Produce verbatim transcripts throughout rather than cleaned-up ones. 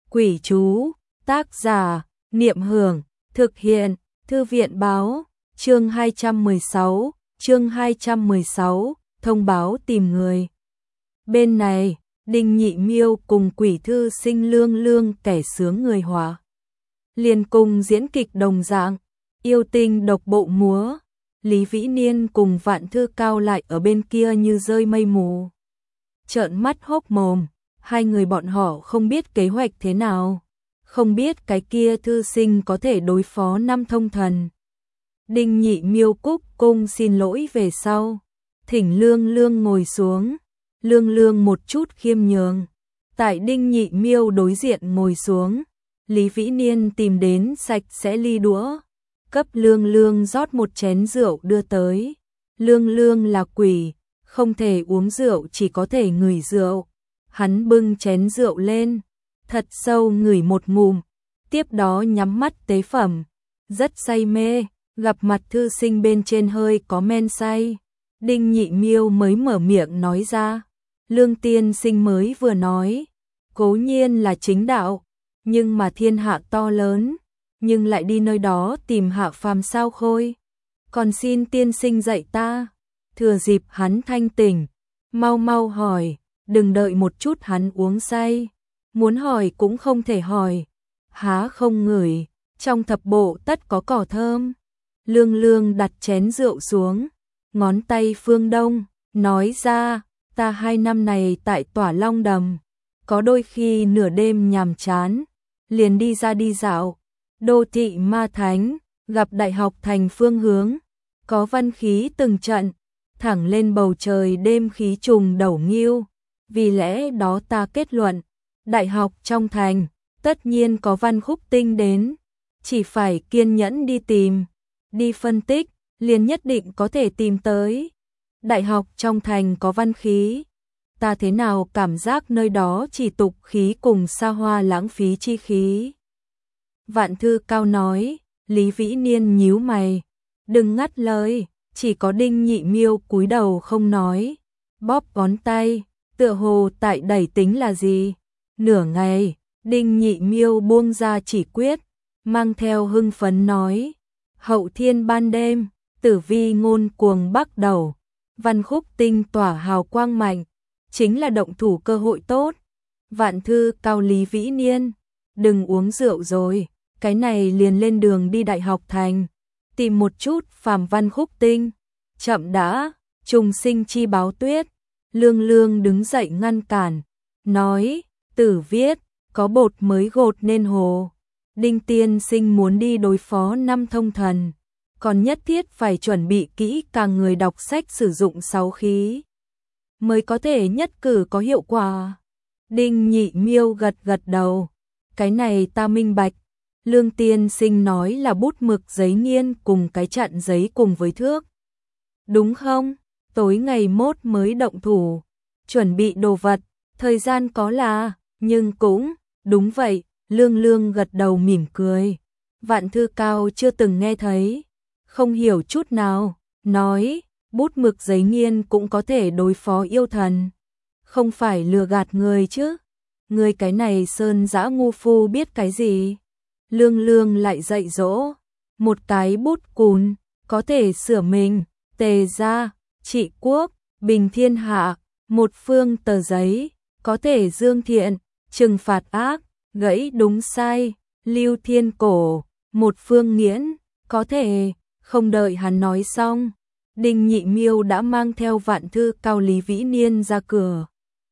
Quỷ chú, tác giả, Niệm Hưởng, thực hiện, Thư viện báo, chương hai trăm mười sáu, chương hai trăm mười sáu, thông báo tìm người. Bên này, Đinh Nhị Miêu cùng Quỷ thư sinh Lương Lương kẻ sướng người hòa. Liền cùng diễn kịch đồng dạng, yêu tinh độc bộ múa, Lý Vĩ Niên cùng Vạn Thư Cao lại ở bên kia như rơi mây mù. Trợn mắt hốc mồm, hai người bọn họ không biết kế hoạch thế nào, không biết cái kia thư sinh có thể đối phó năm thông thần. Đinh Nhị Miêu cúc cung xin lỗi về sau, thỉnh Lương Lương ngồi xuống, Lương Lương một chút khiêm nhường. Tại Đinh Nhị Miêu đối diện ngồi xuống, Lý Vĩ Niên tìm đến sạch sẽ ly đũa, cấp Lương Lương rót một chén rượu đưa tới. Lương Lương là quỷ, không thể uống rượu, chỉ có thể ngửi rượu. Hắn bưng chén rượu lên, thật sâu ngửi một ngụm, tiếp đó nhắm mắt tế phẩm, rất say mê, gặp mặt thư sinh bên trên hơi có men say. Đinh Nhị Miêu mới mở miệng nói ra, Lương tiên sinh mới vừa nói, cố nhiên là chính đạo, nhưng mà thiên hạ to lớn, nhưng lại đi nơi đó tìm hạ phàm sao khôi. Còn xin tiên sinh dạy ta. Thừa dịp hắn thanh tỉnh, mau mau hỏi, đừng đợi một chút hắn uống say. Muốn hỏi cũng không thể hỏi. Há không ngửi, trong thập bộ tất có cỏ thơm. Lương Lương đặt chén rượu xuống, ngón tay phương đông, nói ra, ta hai năm này tại Tỏa Long Đầm, có đôi khi nửa đêm nhàm chán, liền đi ra đi dạo. Đô thị ma thánh, gặp đại học thành phương hướng, có văn khí từng trận, thẳng lên bầu trời đêm khí trùng đầu nghiêu. Vì lẽ đó ta kết luận, đại học trong thành, tất nhiên có văn khúc tinh đến, chỉ phải kiên nhẫn đi tìm, đi phân tích, liền nhất định có thể tìm tới. Đại học trong thành có văn khí, ta thế nào cảm giác nơi đó chỉ tục khí cùng xa hoa lãng phí chi khí. Vạn Thư Cao nói. Lý Vĩ Niên nhíu mày, đừng ngắt lời. Chỉ có Đinh Nhị Miêu cúi đầu không nói, bóp ngón tay, tựa hồ tại đẩy tính là gì. Nửa ngày, Đinh Nhị Miêu buông ra chỉ quyết, mang theo hưng phấn nói, hậu thiên ban đêm, tử vi ngôn cuồng bắt đầu, văn khúc tinh tỏa hào quang mạnh, chính là động thủ cơ hội tốt. Vạn Thư Cao Lý Vĩ Niên, đừng uống rượu rồi, cái này liền lên đường đi đại học thành, tìm một chút phàm văn khúc tinh. Chậm đã, trùng sinh chi báo tuyết. Lương Lương đứng dậy ngăn cản, nói, tử viết, có bột mới gột nên hồ. Đinh tiên sinh muốn đi đối phó năm thông thần, còn nhất thiết phải chuẩn bị kỹ càng, người đọc sách sử dụng sáu khí, mới có thể nhất cử có hiệu quả. Đinh Nhị Miêu gật gật đầu, cái này ta minh bạch. Lương tiên sinh nói là bút mực giấy nghiên cùng cái chặn giấy cùng với thước, đúng không? Tối ngày mốt mới động thủ, chuẩn bị đồ vật, thời gian có là, nhưng cũng, đúng vậy. Lương Lương gật đầu mỉm cười. Vạn Thư Cao chưa từng nghe thấy, không hiểu chút nào, nói, bút mực giấy nghiên cũng có thể đối phó yêu thần, không phải lừa gạt người chứ. Người cái này sơn dã ngu phu biết cái gì. Lương Lương lại dạy dỗ, một cái bút cùn, có thể sửa mình, tề gia, trị quốc, bình thiên hạ, một phương tờ giấy, có thể dương thiện, trừng phạt ác, gãy đúng sai, lưu thiên cổ, một phương nghiễn, có thể. Không đợi hắn nói xong, Đinh Nhị Miêu đã mang theo Vạn Thư Cao Lý Vĩ Niên ra cửa.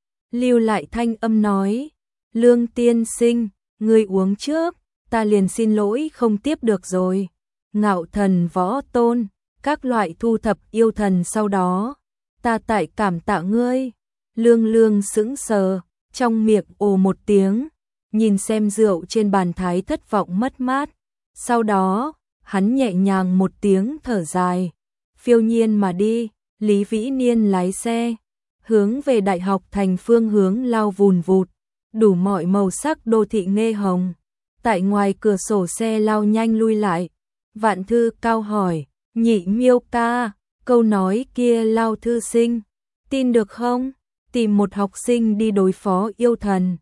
Lưu lại thanh âm nói, Lương tiên sinh, người uống trước, ta liền xin lỗi không tiếp được rồi. Ngạo thần võ tôn, các loại thu thập yêu thần sau đó, ta tại cảm tạ ngươi. Lương Lương sững sờ, trong miệng ồ một tiếng, nhìn xem rượu trên bàn thái thất vọng mất mát. Sau đó, hắn nhẹ nhàng một tiếng thở dài, phiêu nhiên mà đi. Lý Vĩ Niên lái xe, hướng về đại học thành phương hướng lao vùn vụt, đủ mọi màu sắc đô thị nghe hồng. Tại ngoài cửa sổ xe lao nhanh lui lại. Vạn Thư Cao hỏi, Nhị Miêu ca, câu nói kia lao thư sinh, tin được không? Tìm một học sinh đi đối phó yêu thần,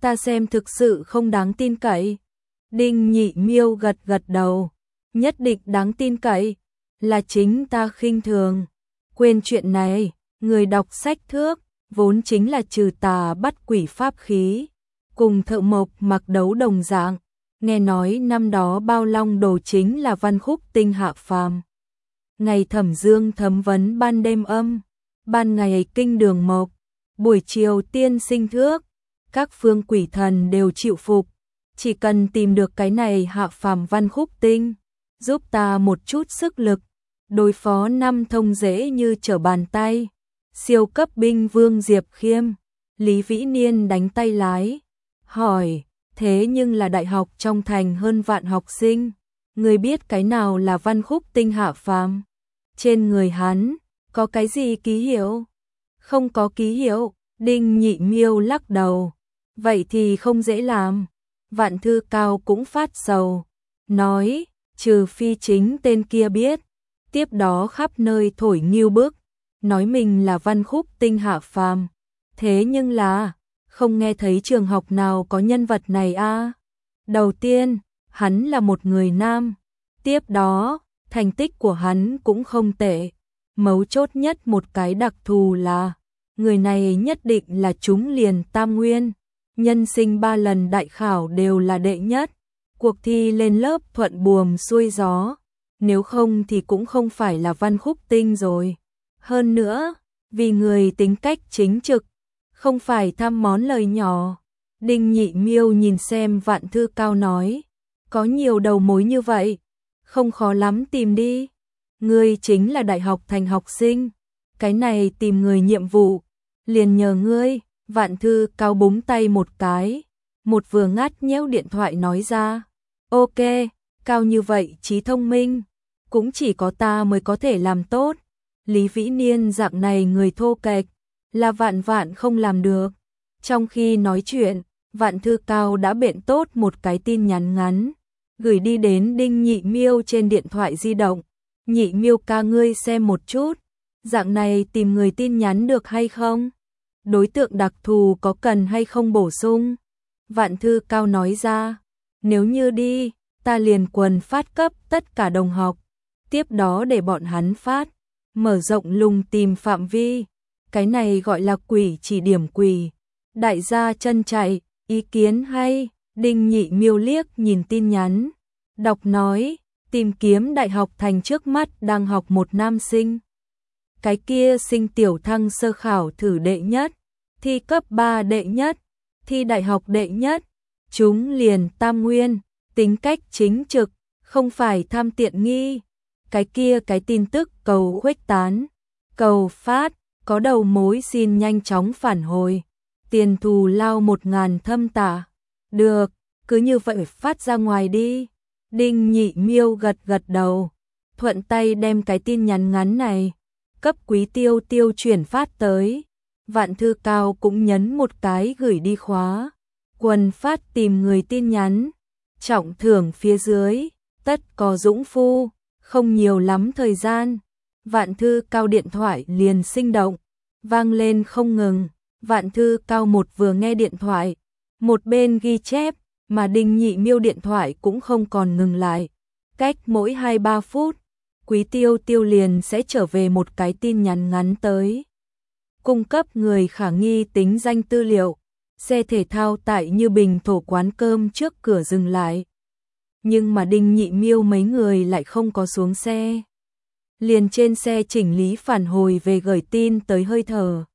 Ta xem thực sự không đáng tin cậy. Đinh Nhị Miêu gật gật đầu. Nhất định đáng tin cậy. Là chính ta khinh thường. Quên chuyện này, người đọc sách thước, vốn chính là trừ tà bắt quỷ pháp khí. Cùng thợ mộc mặc đấu đồng dạng. Nghe nói năm đó Bao Long Đồ chính là Văn Khúc Tinh hạ phàm. Ngày thẩm dương thấm vấn ban đêm âm, ban ngày kinh đường mộc, buổi chiều tiên sinh thước, các phương quỷ thần đều chịu phục, chỉ cần tìm được cái này hạ phàm Văn Khúc Tinh, giúp ta một chút sức lực, đối phó năm thông dễ như trở bàn tay. Siêu cấp binh vương Diệp Khiêm, Lý Vĩ Niên đánh tay lái, hỏi, thế nhưng là đại học trong thành hơn vạn học sinh, người biết cái nào là Văn Khúc Tinh hạ phàm? Trên người hắn, có cái gì ký hiệu? Không có ký hiệu, Đinh Nhị Miêu lắc đầu. Vậy thì không dễ làm. Vạn Thư Cao cũng phát sầu, nói, trừ phi chính tên kia biết. Tiếp đó khắp nơi thổi nghiêu bức, nói mình là Văn Khúc Tinh hạ phàm. Thế nhưng là, không nghe thấy trường học nào có nhân vật này a. À. Đầu tiên, hắn là một người nam. Tiếp đó, thành tích của hắn cũng không tệ. Mấu chốt nhất một cái đặc thù là, người này nhất định là trúng liền tam nguyên. Nhân sinh ba lần đại khảo đều là đệ nhất. Cuộc thi lên lớp thuận buồm xuôi gió. Nếu không thì cũng không phải là Văn Khúc Tinh rồi. Hơn nữa, vì người tính cách chính trực, không phải tham món lời nhỏ. Đinh Nhị Miêu nhìn xem Vạn Thư Cao nói, có nhiều đầu mối như vậy, không khó lắm tìm đi. Ngươi chính là đại học thành học sinh, cái này tìm người nhiệm vụ, liền nhờ ngươi. Vạn Thư Cao búng tay một cái, một vừa ngắt nhéo điện thoại nói ra, ok, cao như vậy trí thông minh, cũng chỉ có ta mới có thể làm tốt. Lý Vĩ Niên dạng này người thô kệch, là vạn vạn không làm được. Trong khi nói chuyện, Vạn Thư Cao đã biện tốt một cái tin nhắn ngắn, gửi đi đến Đinh Nhị Miêu trên điện thoại di động. Nhị Miêu ca ngươi xem một chút, dạng này tìm người tin nhắn được hay không? Đối tượng đặc thù có cần hay không bổ sung? Vạn Thư Cao nói ra, nếu như đi, ta liền quần phát cấp tất cả đồng học, tiếp đó để bọn hắn phát, mở rộng lùng tìm phạm vi. Cái này gọi là quỷ chỉ điểm quỷ. Đại gia chân chạy, ý kiến hay. Đinh Nhị Miêu liếc nhìn tin nhắn, đọc nói, tìm kiếm đại học thành trước mắt đang học một nam sinh. Cái kia sinh tiểu thăng sơ khảo thử đệ nhất, thi cấp ba đệ nhất, thi đại học đệ nhất, chúng liền tam nguyên, tính cách chính trực, không phải tham tiện nghi. Cái kia cái tin tức cầu khuếch tán, cầu phát, có đầu mối xin nhanh chóng phản hồi. Tiền thù lao một ngàn thâm tả. Được, cứ như vậy phát ra ngoài đi. Đinh Nhị Miêu gật gật đầu, thuận tay đem cái tin nhắn ngắn này, cấp Quý Tiêu Tiêu chuyển phát tới. Vạn Thư Cao cũng nhấn một cái gửi đi khóa. Quần phát tìm người tin nhắn, trọng thưởng phía dưới, tất có dũng phu, không nhiều lắm thời gian. Vạn Thư Cao điện thoại liền sinh động, vang lên không ngừng. Vạn Thư Cao một vừa nghe điện thoại, một bên ghi chép, mà Đinh Nhị Miêu điện thoại cũng không còn ngừng lại. Cách mỗi hai ba phút, Quý Tiêu Tiêu liền sẽ trở về một cái tin nhắn ngắn tới. Cung cấp người khả nghi tính danh tư liệu, xe thể thao tại Như Bình Thổ quán cơm trước cửa dừng lại. Nhưng mà Đinh Nhị Miêu mấy người lại không có xuống xe. Liền trên xe chỉnh lý phản hồi về gửi tin tới hơi thở.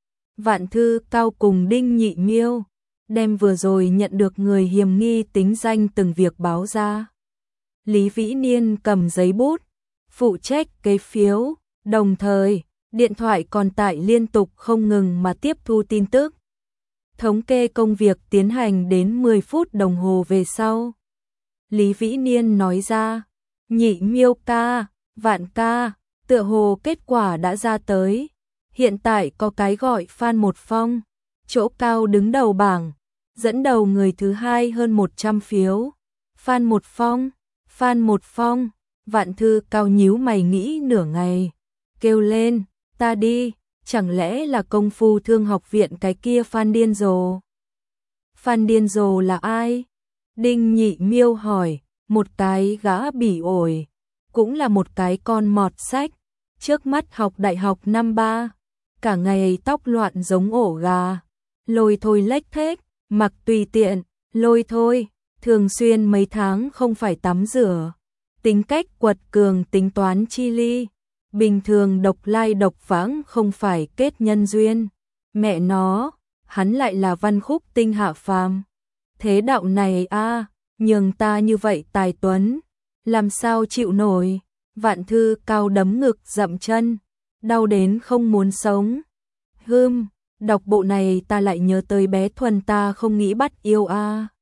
Vạn Thư Cao cùng Đinh Nhị Miêu đem vừa rồi nhận được người hiểm nghi tính danh từng việc báo ra. Lý Vĩ Niên cầm giấy bút, phụ trách kế phiếu, đồng thời điện thoại còn tải liên tục không ngừng mà tiếp thu tin tức. Thống kê công việc tiến hành đến mười phút đồng hồ về sau. Lý Vĩ Niên nói ra, Nhị Miêu ca, Vạn ca, tựa hồ kết quả đã ra tới. Hiện tại có cái gọi Phan Một Phong, chỗ cao đứng đầu bảng, dẫn đầu người thứ hai hơn một trăm phiếu. Phan Một Phong, Phan Một Phong, Vạn Thư Cao nhíu mày nghĩ nửa ngày, kêu lên, ta đi, chẳng lẽ là Công Phu Thương học viện cái kia Phan điên rồ. Phan điên rồ là ai? Đinh Nhị Miêu hỏi, một cái gã bỉ ổi, cũng là một cái con mọt sách, trước mắt học đại học năm ba, cả ngày tóc loạn giống ổ gà, lôi thôi lếch thếch, mặc tùy tiện, lôi thôi, thường xuyên mấy tháng không phải tắm rửa, tính cách quật cường tính toán chi ly, bình thường độc lai độc vãng không phải kết nhân duyên, mẹ nó, hắn lại là Văn Khúc tinh hạ phàm. Thế đạo này a, nhường ta như vậy tài tuấn, làm sao chịu nổi. Vạn Thư Cao đấm ngực dậm chân, đau đến không muốn sống. Hưm, đọc bộ này ta lại nhớ tới bé Thuần ta không nghĩ bắt yêu a.